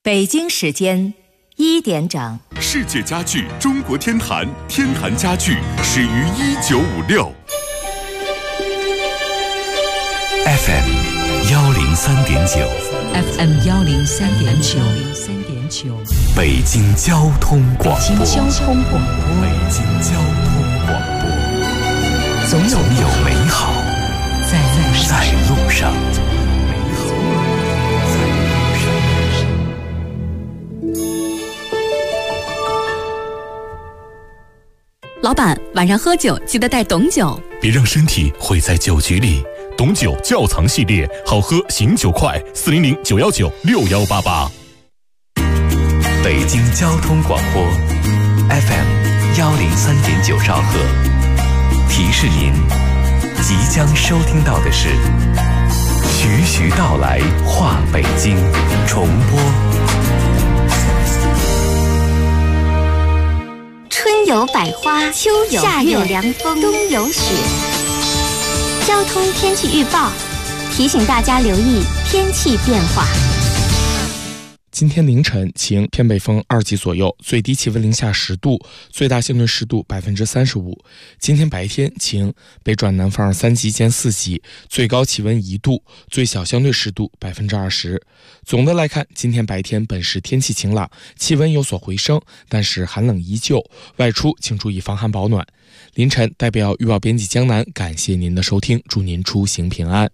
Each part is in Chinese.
北京时间1点整， 世界家具中国天坛，天坛家具始于1956。 FM 103.9 FM 103.9 北京交通广播。 北京交通广播。 北京交通广播。总有美好在路上。 老板，晚上喝酒记得带董酒， 别让身体毁在酒局里。董酒窖藏系列，好喝醒酒快，400-919-6188。 北京交通广播 FM 103.9兆赫，提示您即将收听到的是徐徐道来话北京重播。 春有百花，秋有夏有凉风，冬有雪。交通天气预报提醒大家留意天气变化。 今天凌晨晴，偏北风2级左右，最低气温零下10度，最大相对湿度35%。今天白天晴，北转南风3级兼4级，最高气温1度，最小相对湿度20%。总的来看，今天白天本市天气晴朗，气温有所回升，但是寒冷依旧，外出请注意防寒保暖。凌晨代表预报编辑江南感谢您的收听，祝您出行平安。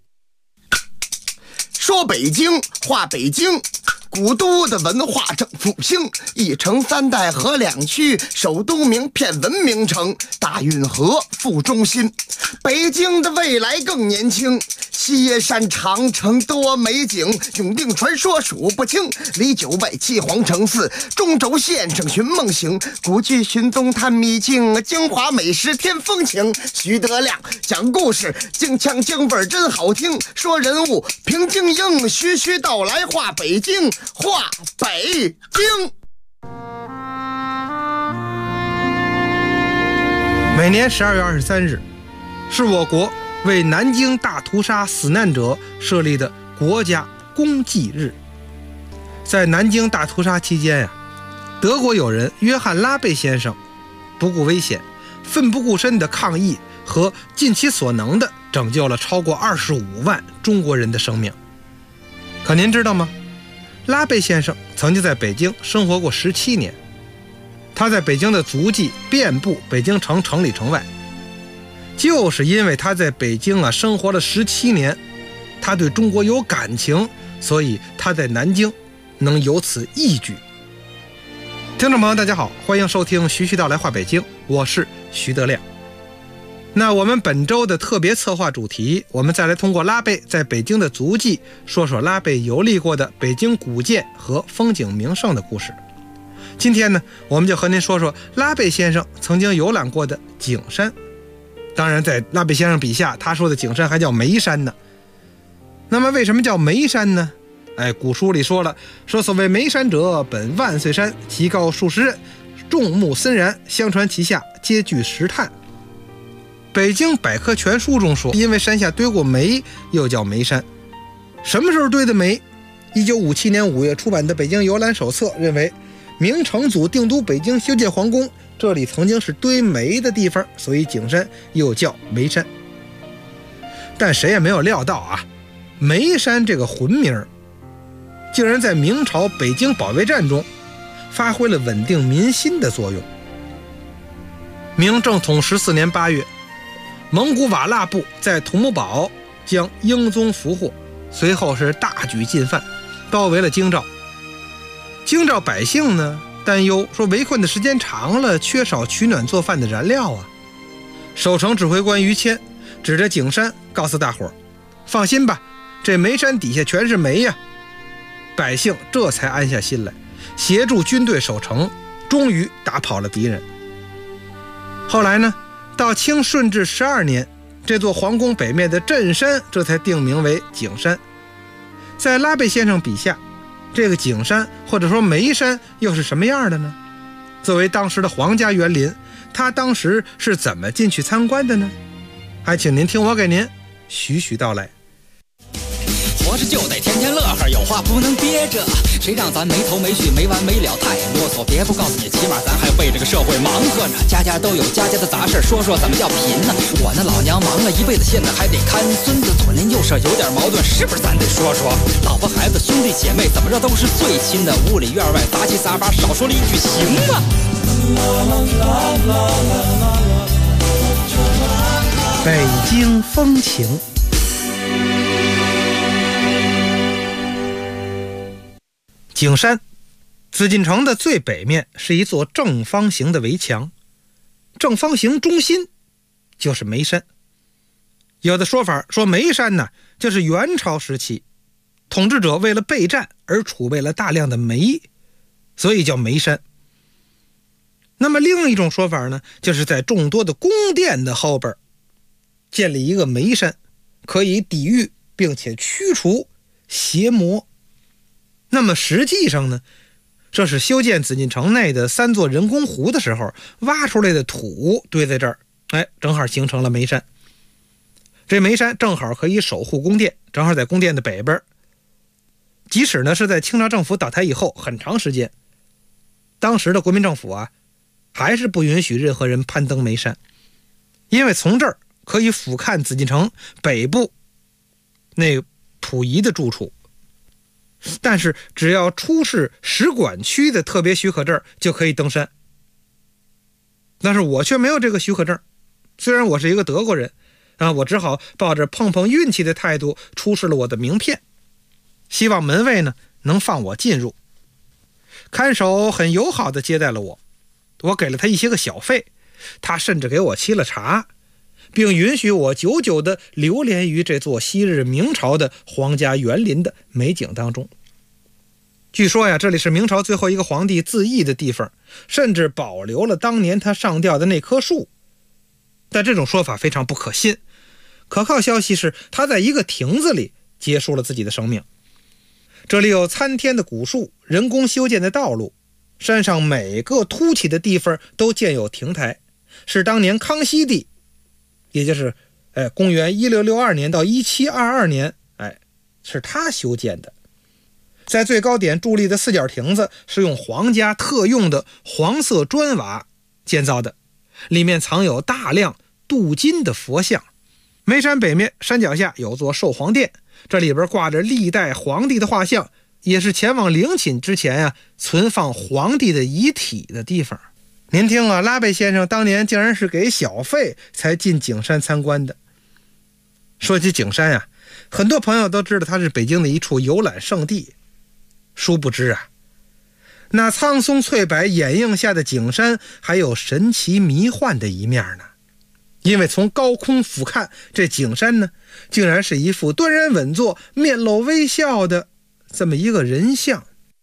说北京话北京，古都的文化正复兴，一城3代河2区，首都名片文明城，大运河副中心。北京的未来更年轻，西山长城多美景，永定传说数不清，离9外7皇城4，中轴线上寻梦行，古迹寻踪探秘境，京华美食添风情。徐德亮讲故事，京腔京味真好听，说人物平京英，徐徐道来话北京，话北京。 每年12月23日是我国为南京大屠杀死难者设立的国家公祭日。在南京大屠杀期间德国友人约翰·拉贝先生不顾危险，奋不顾身的抗议和尽其所能的拯救了超过25万中国人的生命。可您知道吗？拉贝先生曾经在北京生活过17年，他在北京的足迹遍布北京城城里城外。就是因为他在北京生活了17年，他对中国有感情，所以他在南京能有此一举。听众朋友大家好，欢迎收听徐徐道来话北京，我是徐德亮。那我们本周的特别策划主题，我们再来通过拉贝在北京的足迹，说说拉贝游历过的北京古建和风景名胜的故事。今天呢，我们就和您说说拉贝先生曾经游览过的景山。当然在拉贝先生笔下，他说的景山还叫眉山呢。那么为什么叫眉山呢？古书里说了，说所谓眉山者，本万岁山，其高数十仞，众目森然，相传其下皆具石炭。北京百科全书中说，因为山下堆过煤，又叫眉山。什么时候堆的煤？1957年5月出版的《北京游览手册》认为，明成祖定都北京修建皇宫，这里曾经是堆煤的地方，所以景山又叫眉山。但谁也没有料到眉山这个魂名竟然在明朝北京保卫战中发挥了稳定民心的作用。明正统14年8月，蒙古瓦剌部在土木堡将英宗俘获，随后是大举进犯，包围了京兆。京兆百姓呢担忧说，围困的时间长了，缺少取暖做饭的燃料守城指挥官于谦指着景山告诉大伙儿，放心吧，这眉山底下全是煤呀。百姓这才安下心来，协助军队守城，终于打跑了敌人。后来呢，到清顺治12年，这座皇宫北面的镇山这才定名为景山。在拉贝先生笔下，这个景山或者说眉山又是什么样的呢？作为当时的皇家园林，他当时是怎么进去参观的呢？还请您听我给您徐徐道来。 活着就得天天乐呵，有话不能憋着。谁让咱没头没绪没完没了太啰嗦，别不告诉你，起码咱还为这个社会忙活呢。家家都有家家的杂事，说说怎么叫贫呢？我那老娘忙了一辈子，现在还得看孙子，左邻右舍有点矛盾，是不是咱得说说？老婆孩子兄弟姐妹怎么着都是最亲的，屋里院外杂七杂八，少说了一句行吗？ 北京风情。景山，紫禁城的最北面是一座正方形的围墙，正方形中心就是煤山。有的说法说煤山呢，就是元朝时期统治者为了备战而储备了大量的煤，所以叫煤山。那么另一种说法呢，就是在众多的宫殿的后边建立一个煤山，可以抵御并且驱除邪魔。那么实际上呢，这是修建紫禁城内的3座人工湖的时候挖出来的土堆在这儿，正好形成了煤山。这煤山正好可以守护宫殿，正好在宫殿的北边。即使呢是在清朝政府倒台以后很长时间，当时的国民政府啊，还是不允许任何人攀登煤山，因为从这儿可以俯瞰紫禁城北部那溥仪的住处。但是只要出示使馆区的特别许可证就可以登山。但是我却没有这个许可证，虽然我是一个德国人我只好抱着碰碰运气的态度出示了我的名片，希望门卫呢能放我进入。看守很友好地接待了我，我给了他一些个小费，他甚至给我沏了茶，并允许我久久地流连于这座昔日明朝的皇家园林的美景当中。据说呀，这里是明朝最后一个皇帝自缢的地方，甚至保留了当年他上吊的那棵树。但这种说法非常不可信，可靠消息是他在一个亭子里结束了自己的生命。这里有参天的古树，人工修建的道路，山上每个凸起的地方都建有亭台，是当年康熙帝，也就是公元1662年到1722年，是他修建的。在最高点伫立的4角亭子是用皇家特用的黄色砖瓦建造的，里面藏有大量镀金的佛像。煤山北面山脚下有座寿皇殿，这里边挂着历代皇帝的画像，也是前往陵寝之前存放皇帝的遗体的地方。您听拉贝先生当年竟然是给小费才进景山参观的。说起景山很多朋友都知道它是北京的一处游览胜地，殊不知那苍松翠柏掩映下的景山还有神奇迷幻的一面呢。因为从高空俯瞰，这景山呢，竟然是一副端然稳坐、面露微笑的这么一个人像。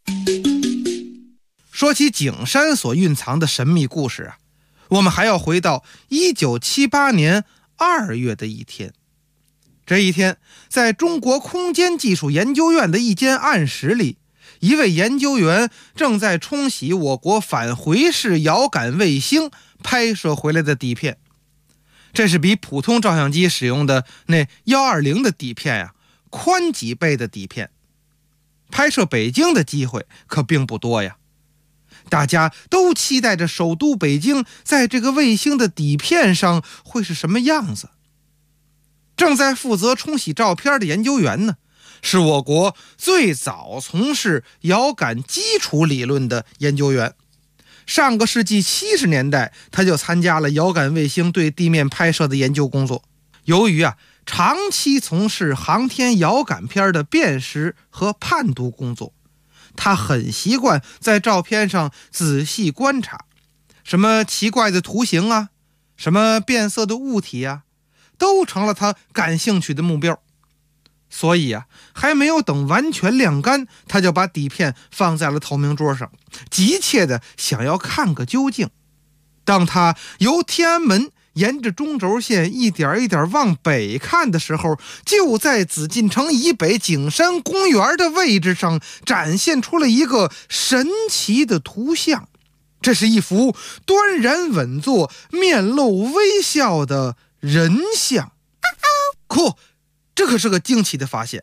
说起景山所蕴藏的神秘故事我们还要回到1978年2月的一天。这一天，在中国空间技术研究院的一间暗室里，一位研究员正在冲洗我国返回式遥感卫星拍摄回来的底片。这是比普通照相机使用的那120的底片宽几倍的底片。拍摄北京的机会可并不多呀，大家都期待着首都北京在这个卫星的底片上会是什么样子。正在负责冲洗照片的研究员呢，是我国最早从事遥感基础理论的研究员。上个世纪70年代，他就参加了遥感卫星对地面拍摄的研究工作。由于长期从事航天遥感片的辨识和判读工作，他很习惯在照片上仔细观察，什么奇怪的图形什么变色的物体都成了他感兴趣的目标。所以还没有等完全晾干，他就把底片放在了透明桌上，急切地想要看个究竟。当他由天安门沿着中轴线一点一点往北看的时候，就在紫禁城以北景山公园的位置上展现出了一个神奇的图像。这是一幅端然稳坐、面露微笑的人像。这可是个惊奇的发现，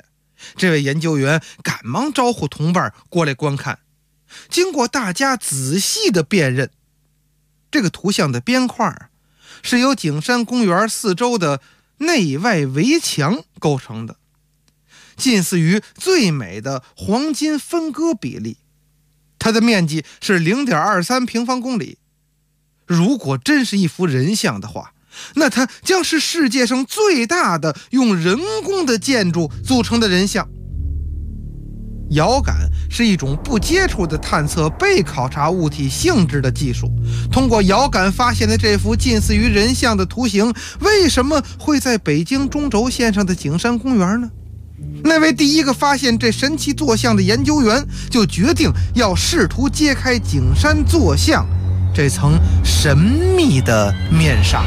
这位研究员赶忙招呼同伴过来观看。经过大家仔细的辨认，这个图像的边框是由景山公园四周的内外围墙构成的，近似于最美的黄金分割比例。它的面积是 0.23 平方公里。如果真是一幅人像的话，那它将是世界上最大的用人工的建筑组成的人像。遥感是一种不接触的探测被考察物体性质的技术。通过遥感发现的这幅近似于人像的图形，为什么会在北京中轴线上的景山公园呢？那位第一个发现这神奇坐像的研究员就决定要试图揭开景山坐像这层神秘的面纱。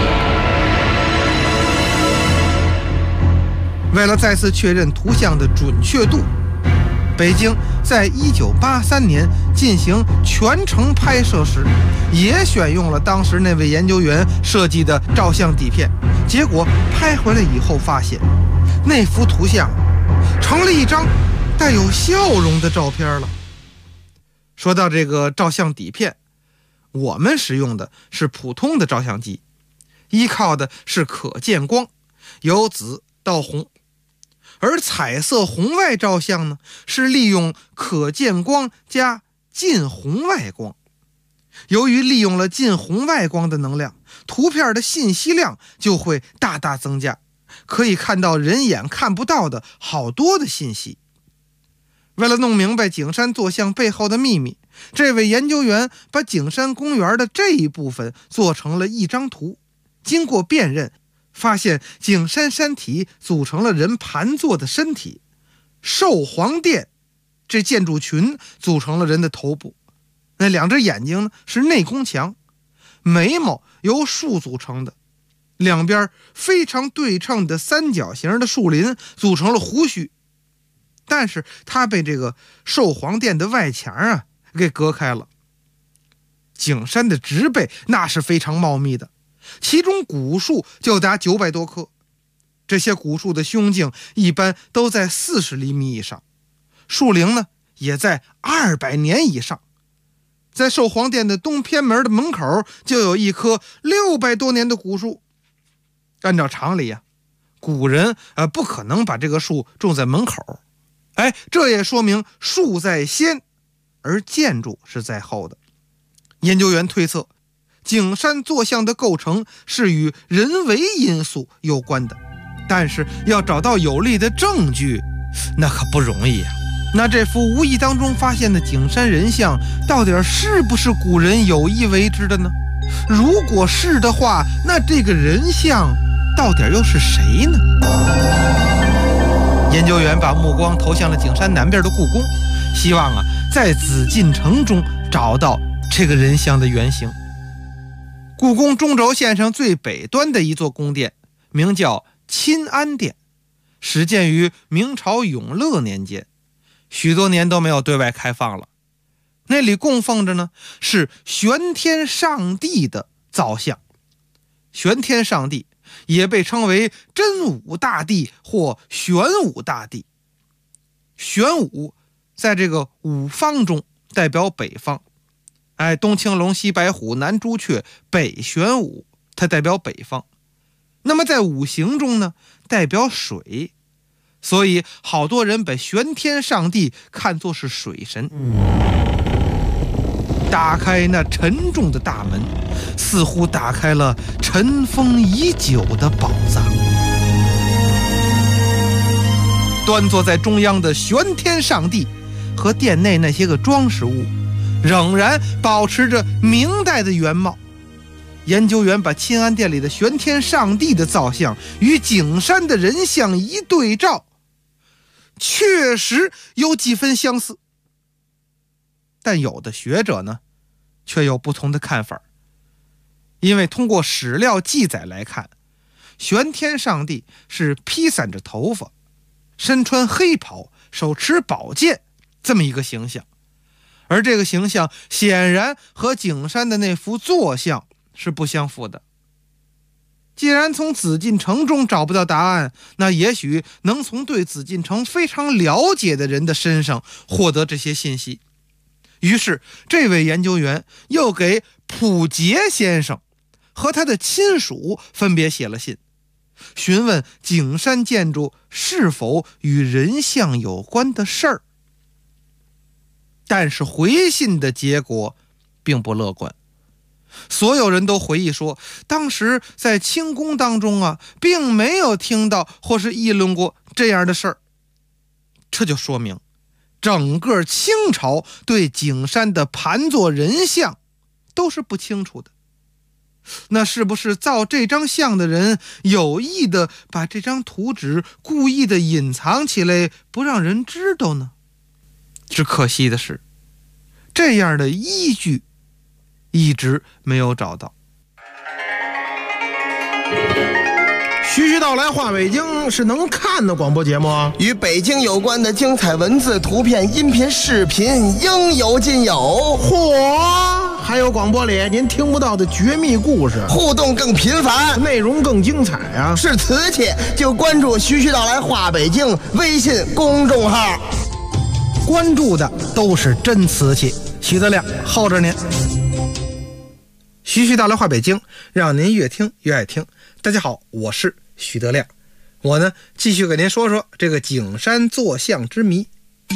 为了再次确认图像的准确度，北京在1983年进行全程拍摄时，也选用了当时那位研究员设计的照相底片。结果拍回来以后发现，那幅图像成了一张带有笑容的照片了。说到这个照相底片，我们使用的是普通的照相机，依靠的是可见光，由紫到红。而彩色红外照相呢，是利用可见光加近红外光。由于利用了近红外光的能量，图片的信息量就会大大增加，可以看到人眼看不到的好多的信息。为了弄明白景山坐像背后的秘密，这位研究员把景山公园的这一部分做成了一张图。经过辨认，发现景山山体组成了人盘坐的身体，寿皇殿这建筑群组成了人的头部，那两只眼睛呢是内宫墙，眉毛由树组成的，两边非常对称的三角形的树林组成了胡须。但是它被这个寿皇殿的外墙给隔开了。景山的植被那是非常茂密的，其中古树就达900多棵，这些古树的胸径一般都在40厘米以上，树龄呢也在200年以上。在寿皇殿的东偏门的门口就有一棵600多年的古树。按照常理古人不可能把这个树种在门口，这也说明树在先，而建筑是在后的。研究员推测，景山坐像的构成是与人为因素有关的，但是要找到有力的证据，那可不容易那这幅无意当中发现的景山人像，到底是不是古人有意为之的呢？如果是的话，那这个人像到底又是谁呢？研究员把目光投向了景山南边的故宫，希望在紫禁城中找到这个人像的原型。故宫中轴线上最北端的一座宫殿，名叫钦安殿，始建于明朝永乐年间，许多年都没有对外开放了。那里供奉着呢是玄天上帝的造像。玄天上帝也被称为真武大帝或玄武大帝。玄武在这个五方中代表北方，东青龙西白虎南朱雀北玄武，它代表北方。那么在五行中呢代表水，所以好多人把玄天上帝看作是水神。打开那沉重的大门，似乎打开了尘封已久的宝藏。端坐在中央的玄天上帝和殿内那些个装饰物仍然保持着明代的原貌。研究员把钦安殿里的玄天上帝的造像与景山的人像一对照，确实有几分相似。但有的学者呢却有不同的看法，因为通过史料记载来看，玄天上帝是披散着头发，身穿黑袍，手持宝剑这么一个形象，而这个形象显然和景山的那幅坐像是不相符的。 既然从紫禁城中找不到答案，那也许能从对紫禁城非常了解的人的身上获得这些信息。于是这位研究员又给溥杰先生和他的亲属分别写了信，询问景山建筑是否与人像有关的事儿。但是回信的结果并不乐观，所有人都回忆说，当时在清宫当中啊，并没有听到或是议论过这样的事儿。这就说明整个清朝对景山的盘坐人像都是不清楚的。那是不是造这张像的人有意的把这张图纸故意的隐藏起来，不让人知道呢？只可惜的是，这样的依据一直没有找到。 徐徐道来话北京是能看的广播节目啊， 与北京有关的精彩文字、图片、音频、视频应有尽有。 嚯，还有广播里您听不到的绝密故事， 互动更频繁， 内容更精彩啊！ 是瓷器就关注徐徐道来话北京微信公众号， 关注的都是真瓷器。徐德亮候着您。徐徐道来话北京，让您越听越爱听。大家好，我是徐德亮，我呢继续给您说说这个景山坐像之谜。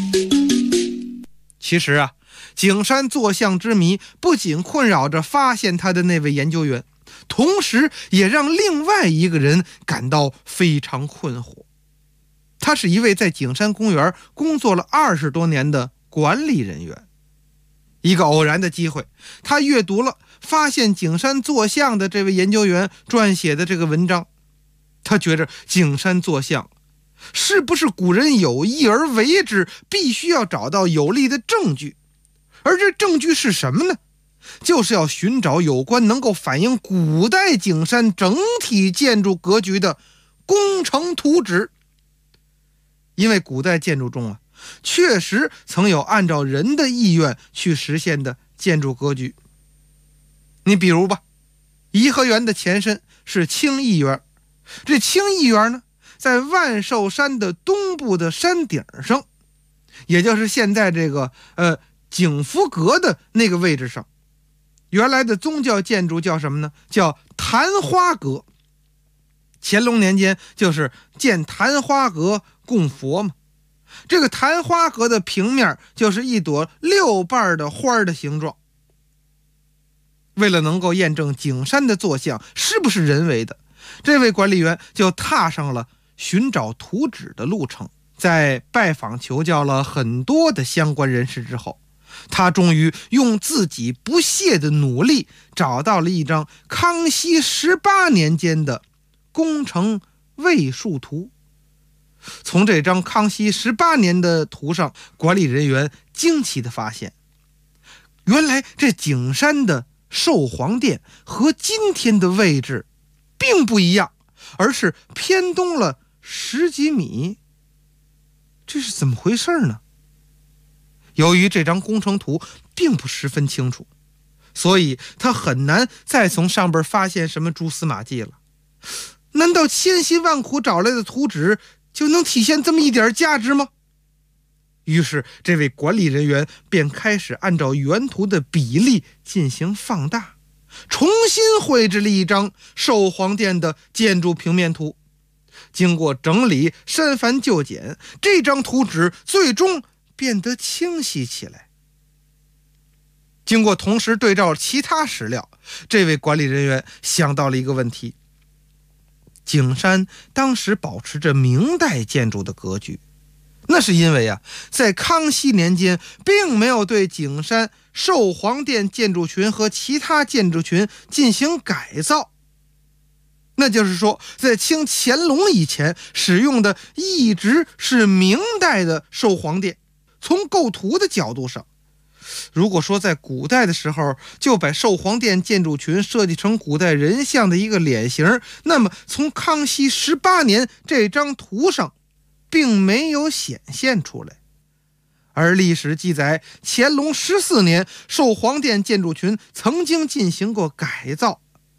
其实啊，景山坐像之谜不仅困扰着发现他的那位研究员，同时也让另外一个人感到非常困惑。他是一位在景山公园工作了20多年的管理人员。一个偶然的机会，他阅读了发现景山坐像的这位研究员撰写的这个文章。他觉着景山坐像是不是古人有意而为之，必须要找到有力的证据。而这证据是什么呢？就是要寻找有关能够反映古代景山整体建筑格局的工程图纸。因为古代建筑中啊，确实曾有按照人的意愿去实现的建筑格局。你比如吧，颐和园的前身是清漪园，这清漪园呢，在万寿山的东部的山顶上，也就是现在这个景福阁的那个位置上。原来的宗教建筑叫什么呢？叫昙花阁。乾隆年间就是建昙花阁供佛嘛。这个昙花阁的平面就是一朵6瓣的花的形状。为了能够验证景山的坐像是不是人为的，这位管理员就踏上了寻找图纸的路程。在拜访求教了很多的相关人士之后，他终于用自己不懈的努力找到了一张康熙18年间的工程位数图。从这张康熙18年的图上，管理人员惊奇地发现，原来这景山的寿皇殿和今天的位置并不一样，而是偏东了10几米。这是怎么回事呢？由于这张工程图并不十分清楚，所以他很难再从上边发现什么蛛丝马迹了。难道千辛万苦找来的图纸就能体现这么一点价值吗？于是这位管理人员便开始按照原图的比例进行放大，重新绘制了一张寿皇殿的建筑平面图。经过整理删繁就简，这张图纸最终变得清晰起来。经过同时对照其他史料，这位管理人员想到了一个问题：景山当时保持着明代建筑的格局，那是因为啊，在康熙年间并没有对景山寿皇殿建筑群和其他建筑群进行改造。那就是说，在清乾隆以前使用的一直是明代的寿皇殿。从构图的角度上，如果说在古代的时候就把寿皇殿建筑群设计成古代人像的一个脸型，那么从康熙18年这张图上并没有显现出来。而历史记载，乾隆14年寿皇殿建筑群曾经进行过改造，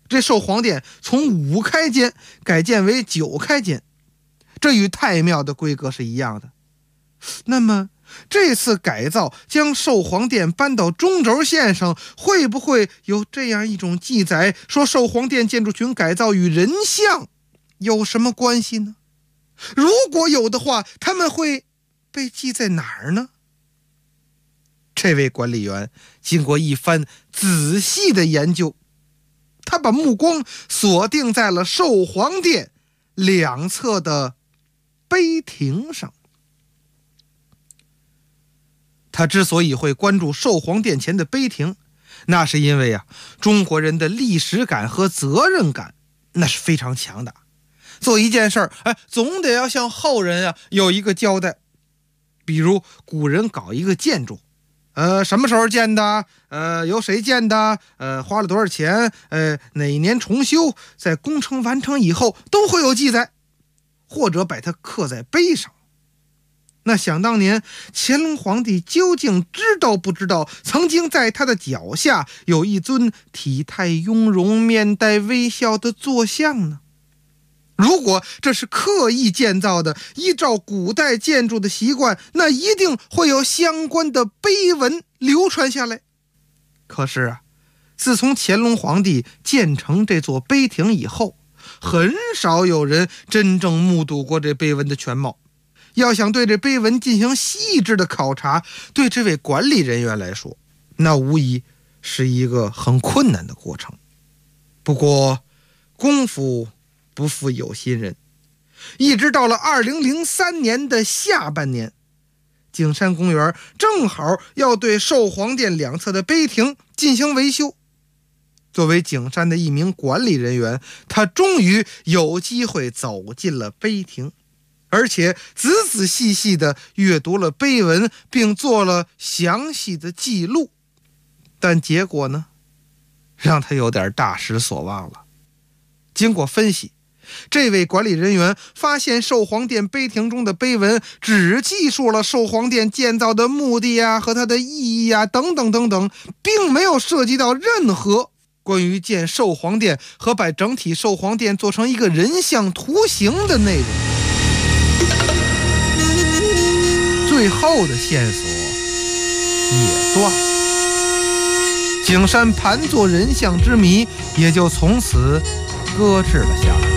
这寿皇殿从5开间改建为9开间，这与太庙的规格是一样的。那么这次改造将寿皇殿搬到中轴线上，会不会有这样一种记载，说寿皇殿建筑群改造与人像有什么关系呢？如果有的话，他们会被记在哪儿呢？这位管理员经过一番仔细的研究，他把目光锁定在了寿皇殿两侧的碑亭上。他之所以会关注寿皇殿前的碑亭，那是因为中国人的历史感和责任感那是非常强的。做一件事儿，总得要向后人有一个交代。比如古人搞一个建筑，什么时候建的，由谁建的，花了多少钱，哪一年重修，在工程完成以后都会有记载，或者把它刻在碑上。那想当年乾隆皇帝究竟知道不知道，曾经在他的脚下有一尊体态雍容、面带微笑的坐像呢？如果这是刻意建造的，依照古代建筑的习惯，那一定会有相关的碑文流传下来。可是自从乾隆皇帝建成这座碑亭以后，很少有人真正目睹过这碑文的全貌。要想对这碑文进行细致的考察，对这位管理人员来说，那无疑是一个很困难的过程。不过功夫不负有心人，一直到了2003年的下半年，景山公园正好要对寿皇殿两侧的碑亭进行维修。作为景山的一名管理人员，他终于有机会走进了碑亭，而且仔仔细细地阅读了碑文，并做了详细的记录。但结果呢，让他有点大失所望了。经过分析，这位管理人员发现寿皇殿碑亭中的碑文只记述了寿皇殿建造的目的和它的意义等等等等，并没有涉及到任何关于建寿皇殿和把整体寿皇殿做成一个人像图形的内容。最后的线索也断了，景山盘坐人像之谜也就从此搁置了下来。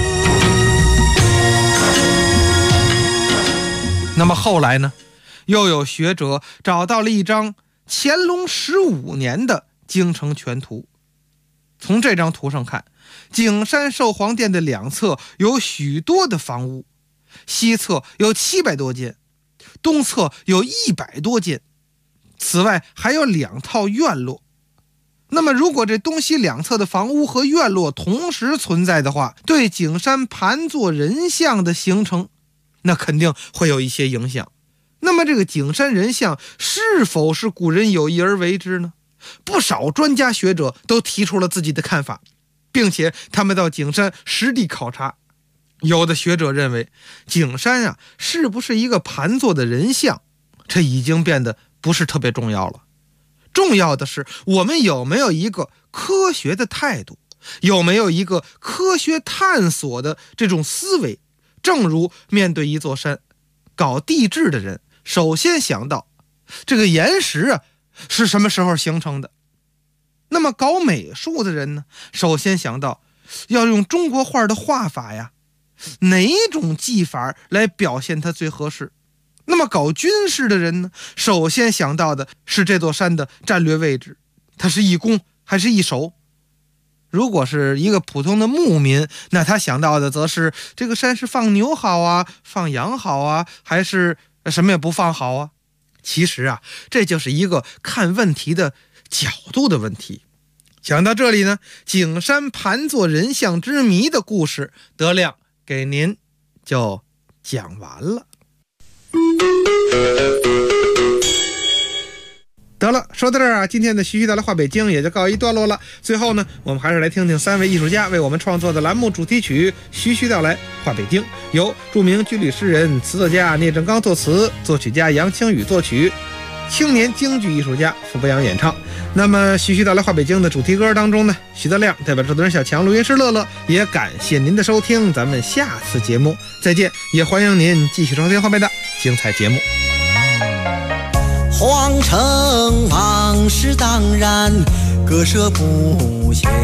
那么后来呢，又有学者找到了一张乾隆15年的京城全图。从这张图上看，景山寿皇殿的两侧有许多的房屋，西侧有700多间，东侧有100多间，此外还有2套院落。那么如果这东西两侧的房屋和院落同时存在的话，对景山盘坐人像的形成，那肯定会有一些影响。那么这个景山人像是否是古人有意而为之呢？不少专家学者都提出了自己的看法，并且他们到景山实地考察。有的学者认为，景山是不是一个盘坐的人像，这已经变得不是特别重要了。重要的是，我们有没有一个科学的态度，有没有一个科学探索的这种思维。正如面对一座山，搞地质的人首先想到这个岩石是什么时候形成的。那么搞美术的人呢，首先想到要用中国画的画法哪种技法来表现它最合适。那么搞军事的人呢，首先想到的是这座山的战略位置，它是一攻还是一守。如果是一个普通的牧民，那他想到的则是这个山是放牛好放羊好还是什么也不放好其实这就是一个看问题的角度的问题。讲到这里呢，景山盘坐人像之谜的故事，德亮给您就讲完了。得了，说到这儿今天的徐徐道来话北京也就告一段落了。最后呢，我们还是来听听3位艺术家为我们创作的栏目主题曲《徐徐道来话北京》，由著名军旅诗人、词作家聂政刚作词，作曲家杨清宇作曲，青年京剧艺术家傅博洋演唱。 那么徐徐到来话北京的主题歌当中呢，徐德亮代表制作人小强、录音师乐乐，也感谢您的收听，咱们下次节目再见，也欢迎您继续收听后面的精彩节目。 皇城往事当然割舍不下，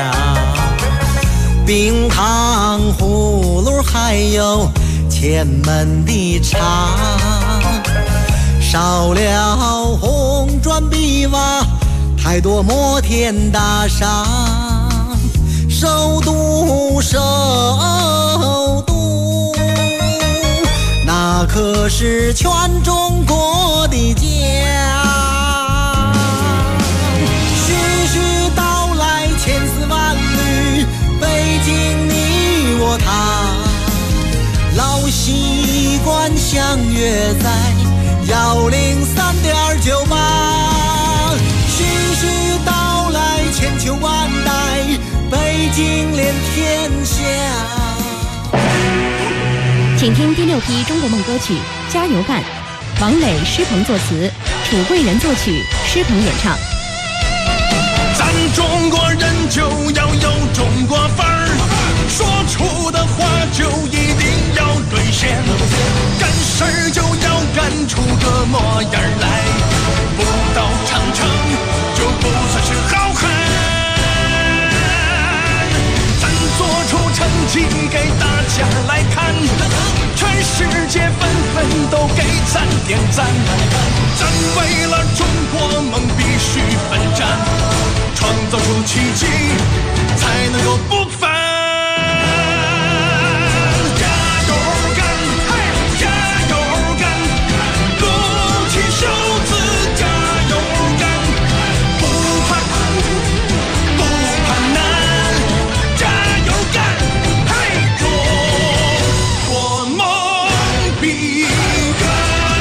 冰糖葫芦还有前门的茶，少了红砖碧瓦，太多摩天大厦，首都那可是全中国的家。徐徐道来千丝万缕，北京你我他，老习惯相约在103.98。徐徐道来千秋万代，北京连天下。 请听第6批中国梦歌曲《加油干》，王磊、施鹏作词，楚贵人作曲，施鹏演唱。 咱中国人就要有中国范儿，说出的话就一定要兑现，干事儿就要干出个模样来，不到长城就不算是好汉。咱做出成绩给大家来看，全世界纷纷都给咱点赞。咱为了中国梦必须奋战，创造出奇迹才能够不凡。加油干，加油干，鼓起袖子加油干，不怕苦不怕难，加油干，中国梦必干。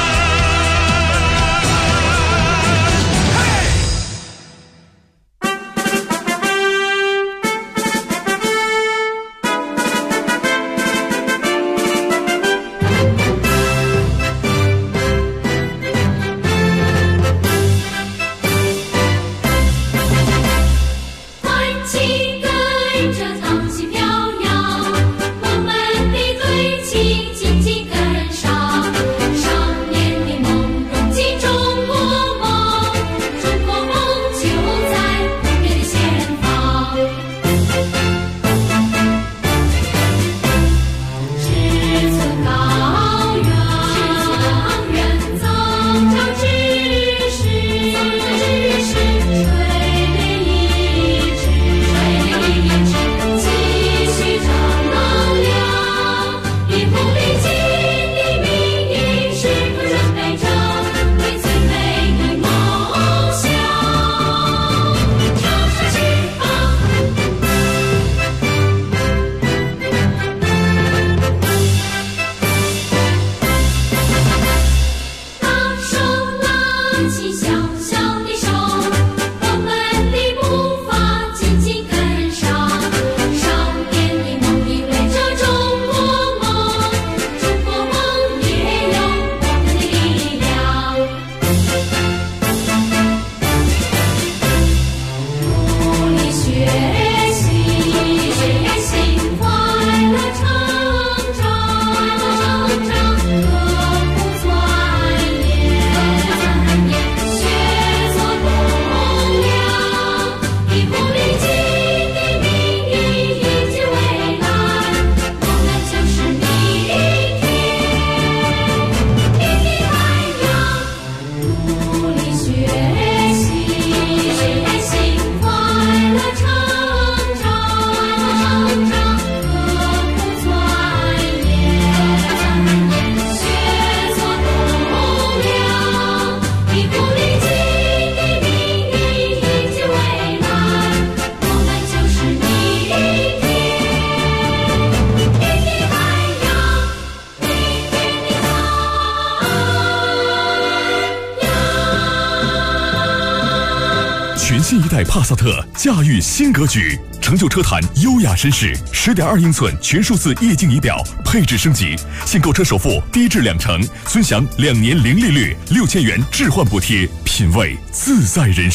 全新一代帕萨特驾驭新格局，成就车坛优雅绅士。10.2英寸全数字液晶仪表，配置升级，现购车首付低至2成，尊享2年零利率，6000元置换补贴，品味自在人生。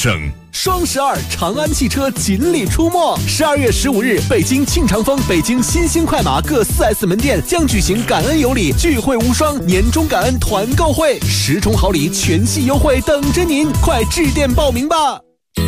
双12长安汽车锦鲤出没，12月15日，北京庆长丰、北京新兴快马各 4S 门店将举行感恩有礼聚会无双年终感恩团购会，10重好礼全系优惠等着您，快致电报名吧。